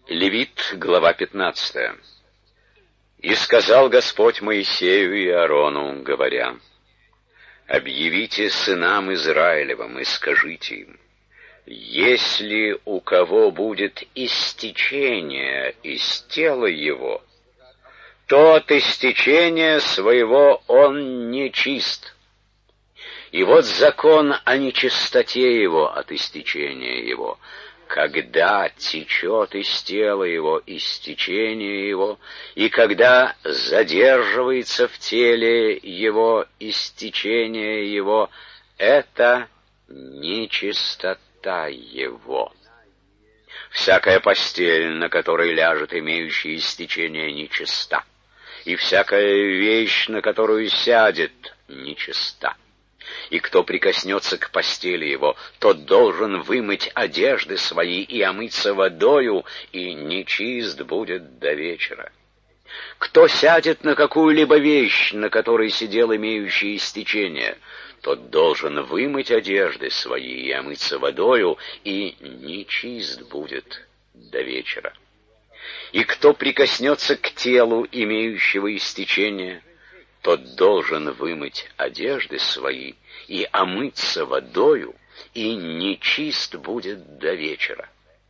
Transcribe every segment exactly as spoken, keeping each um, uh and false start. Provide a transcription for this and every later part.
Левит, глава пятнадцатая. «И сказал Господь Моисею и Аарону, говоря: объявите сынам Израилевым и скажите им: если у кого будет истечение из тела его, то от истечения своего он нечист. И вот закон о нечистоте его от истечения его. Когда течет из тела его истечение его, и когда задерживается в теле его истечение его, это нечистота его. Всякая постель, на которой ляжет имеющий истечение, нечиста, и всякая вещь, на которую сядет, нечиста. И кто прикоснется к постели его, тот должен вымыть одежды свои и омыться водою, и нечист будет до вечера. Кто сядет на какую-либо вещь, на которой сидел имеющий истечение, тот должен вымыть одежды свои и омыться водою, и нечист будет до вечера. И кто прикоснется к телу имеющего истечение, тот должен вымыть одежды свои и омыться водою, и нечист будет до вечера.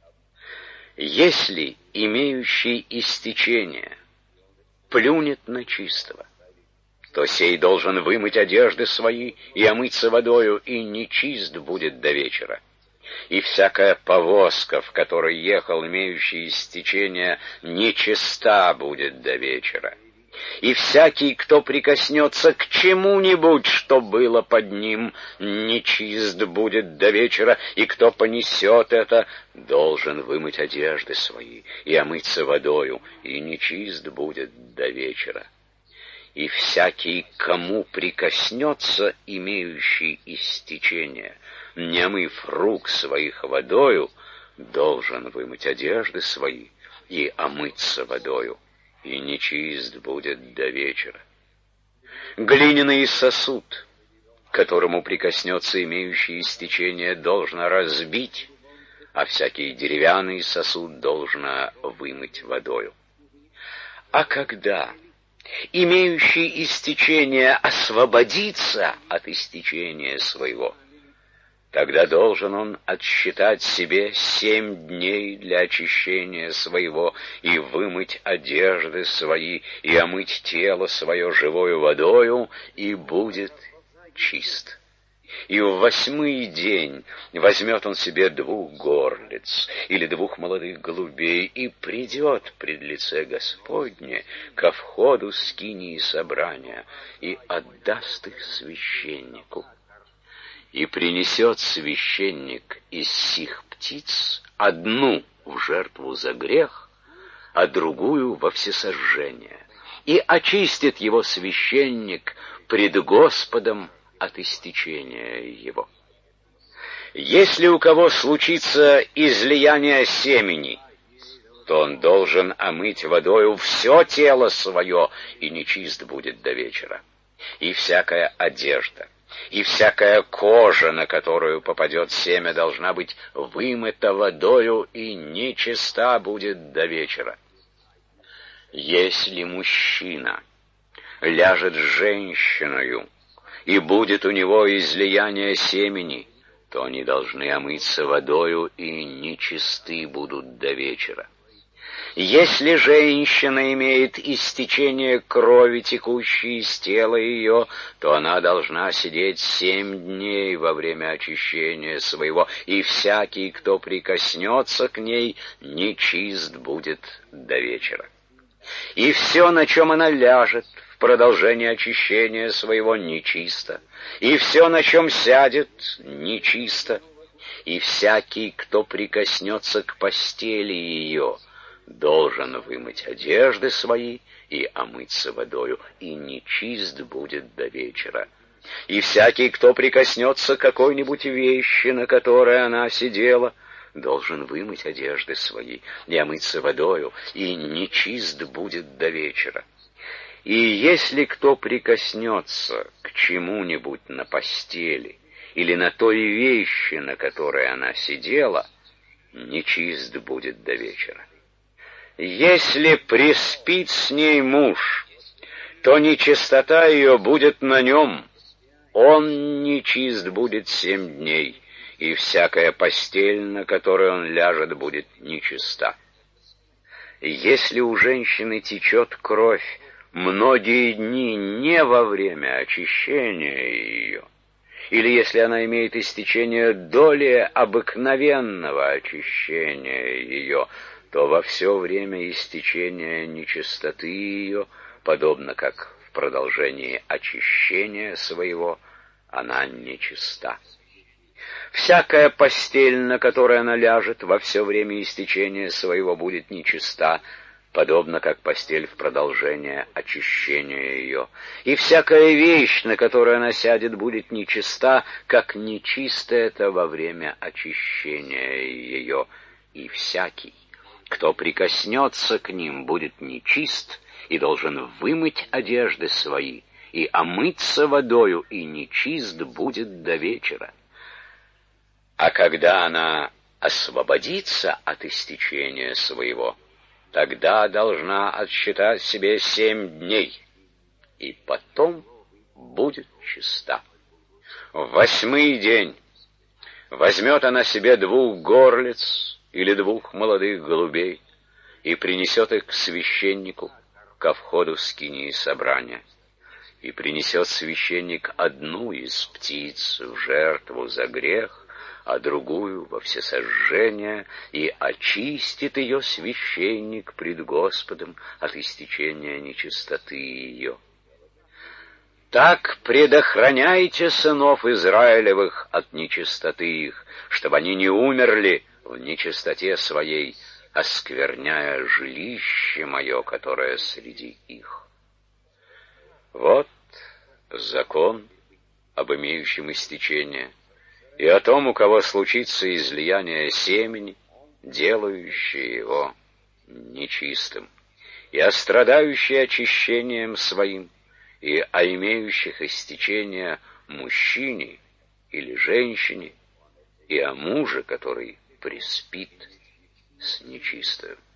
Если имеющий истечение плюнет на чистого, то сей должен вымыть одежды свои и омыться водою, и нечист будет до вечера. И всякая повозка, в которой ехал имеющий истечение, нечиста будет до вечера. И всякий, кто прикоснется к чему-нибудь, что было под ним, нечист будет до вечера, и кто понесет это, должен вымыть одежды свои и омыться водою, и нечист будет до вечера. И всякий, кому прикоснется имеющий истечение, не омыв рук своих водою, должен вымыть одежды свои и омыться водою, и нечист будет до вечера. Глиняный сосуд, к которому прикоснется имеющий истечение, должно разбить, а всякий деревянный сосуд должно вымыть водою. А когда имеющий истечение освободится от истечения своего, тогда должен он отсчитать себе семь дней для очищения своего, и вымыть одежды свои, и омыть тело свое живою водою, и будет чист. И в восьмой день возьмет он себе двух горлиц или двух молодых голубей, и придет пред лице Господне ко входу скинии собрания, и отдаст их священнику. И принесет священник из сих птиц одну в жертву за грех, а другую во всесожжение, и очистит его священник пред Господом от истечения его. Если у кого случится излияние семени, то он должен омыть водою все тело свое, и нечист будет до вечера. И всякая одежда, и всякая кожа, на которую попадет семя, должна быть вымыта водою, и нечиста будет до вечера. Если мужчина ляжет с женщиною, и будет у него излияние семени, то они должны омыться водою, и нечисты будут до вечера. Если женщина имеет истечение крови, текущей из тела ее, то она должна сидеть семь дней во время очищения своего, и всякий, кто прикоснется к ней, нечист будет до вечера. И все, на чем она ляжет в продолжение очищения своего, нечисто, и все, на чем сядет, нечисто, и всякий, кто прикоснется к постели ее, должен вымыть одежды свои и омыться водою, и нечист будет до вечера. И всякий, кто прикоснется к какой-нибудь вещи, на которой она сидела, должен вымыть одежды свои и омыться водою, и нечист будет до вечера. И если кто прикоснется к чему-нибудь на постели или на той вещи, на которой она сидела, нечист будет до вечера. Если приспит с ней муж, то нечистота ее будет на нем, он нечист будет семь дней, и всякая постель, на которой он ляжет, будет нечиста. Если у женщины течет кровь многие дни не во время очищения ее, или если она имеет истечение доли обыкновенного очищения ее, то во все время истечения нечистоты ее, подобно как в продолжении очищения своего, она нечиста. Всякая постель, на которой она ляжет, во все время истечения своего будет нечиста, подобно как постель в продолжение очищения ее. И всякая вещь, на которую она сядет, будет нечиста, как нечисто это во время очищения ее. И всякий, кто прикоснется к ним, будет нечист и должен вымыть одежды свои, и омыться водою, и нечист будет до вечера. А когда она освободится от истечения своего, тогда должна отсчитать себе семь дней, и потом будет чиста. В восьмой день возьмет она себе двух горлиц или двух молодых голубей и принесет их к священнику ко входу в скинии собрания. И принесет священник одну из птиц в жертву за грех, а другую во всесожжение, и очистит ее священник пред Господом от истечения нечистоты ее. Так предохраняйте сынов Израилевых от нечистоты их, чтобы они не умерли в нечистоте своей, оскверняя жилище мое, которое среди их. Вот закон об имеющем истечение, и о том, у кого случится излияние семени, делающее его нечистым, и о страдающей очищением своим, и о имеющих истечение мужчине или женщине, и о муже, который приспит с нечистою.